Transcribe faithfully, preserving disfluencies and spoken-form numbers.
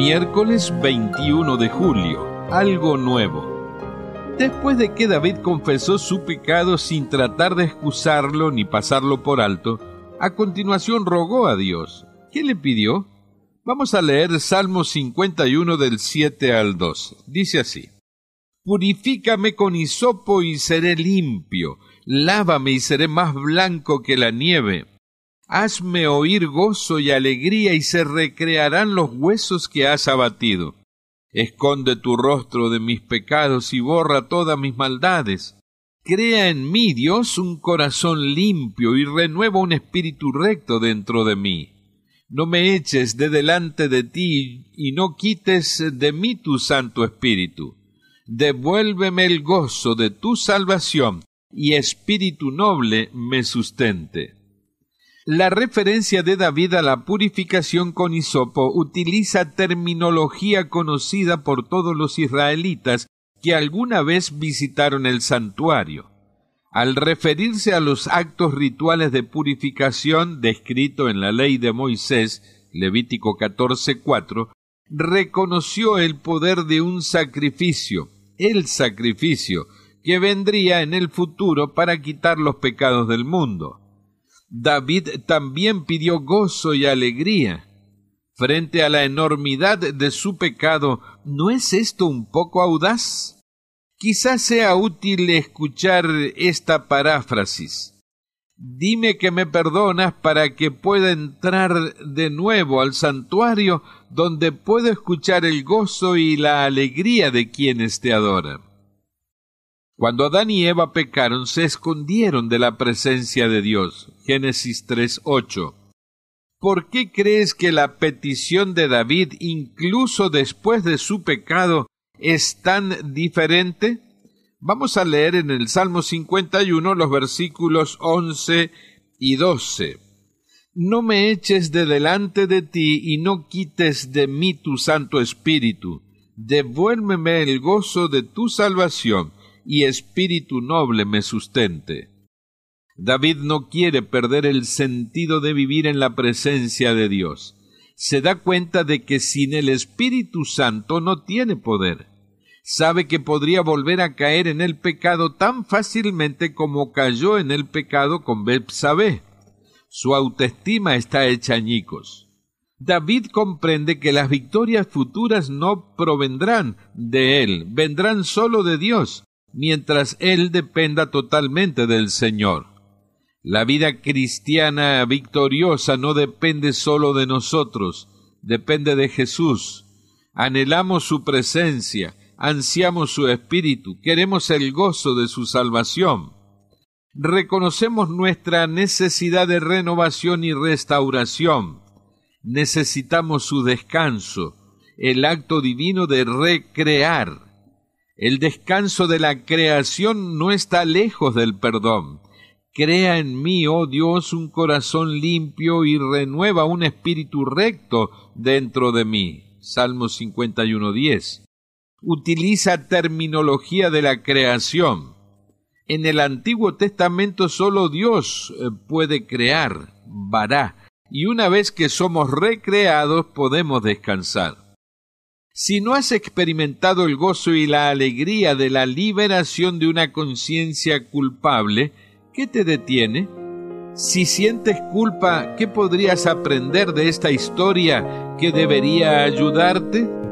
Miércoles veintiuno de julio, algo nuevo. Después de que David confesó su pecado sin tratar de excusarlo ni pasarlo por alto, a continuación rogó a Dios. ¿Qué le pidió? Vamos a leer Salmo cincuenta y uno del siete al doce. Dice así: Purifícame con hisopo y seré limpio, lávame y seré más blanco que la nieve. Hazme oír gozo y alegría, y se recrearán los huesos que has abatido. Esconde tu rostro de mis pecados y borra todas mis maldades. Crea en mí, Dios, un corazón limpio y renueva un espíritu recto dentro de mí. No me eches de delante de ti y no quites de mí tu Santo Espíritu. Devuélveme el gozo de tu salvación y espíritu noble me sustente. La referencia de David a la purificación con hisopo utiliza terminología conocida por todos los israelitas que alguna vez visitaron el santuario. Al referirse a los actos rituales de purificación descrito en la ley de Moisés, Levítico catorce cuatro, reconoció el poder de un sacrificio, el sacrificio, que vendría en el futuro para quitar los pecados del mundo. David también pidió gozo y alegría. Frente a la enormidad de su pecado, ¿no es esto un poco audaz? Quizás sea útil escuchar esta paráfrasis. Dime que me perdonas para que pueda entrar de nuevo al santuario donde puedo escuchar el gozo y la alegría de quienes te adoran. Cuando Adán y Eva pecaron, se escondieron de la presencia de Dios. Génesis tres ocho. ¿Por qué crees que la petición de David, incluso después de su pecado, es tan diferente? Vamos a leer en el Salmo cincuenta y uno los versículos once y doce. No me eches de delante de ti y no quites de mí tu Santo Espíritu. Devuélveme el gozo de tu salvación y espíritu noble me sustente. David no quiere perder el sentido de vivir en la presencia de Dios. Se da cuenta de que sin el Espíritu Santo no tiene poder. Sabe que podría volver a caer en el pecado tan fácilmente como cayó en el pecado con Betsabé. Su autoestima está hecha añicos. David comprende que las victorias futuras no provendrán de él, vendrán solo de Dios, mientras él dependa totalmente del Señor. La vida cristiana victoriosa no depende solo de nosotros, depende de Jesús. Anhelamos su presencia, ansiamos su espíritu, queremos el gozo de su salvación. Reconocemos nuestra necesidad de renovación y restauración. Necesitamos su descanso, el acto divino de recrear. El descanso de la creación no está lejos del perdón. Crea en mí, oh Dios, un corazón limpio y renueva un espíritu recto dentro de mí. Salmo cincuenta y uno diez. Utiliza terminología de la creación. En el Antiguo Testamento solo Dios puede crear, vará, y una vez que somos recreados podemos descansar. Si no has experimentado el gozo y la alegría de la liberación de una conciencia culpable, ¿qué te detiene? Si sientes culpa, ¿qué podrías aprender de esta historia que debería ayudarte?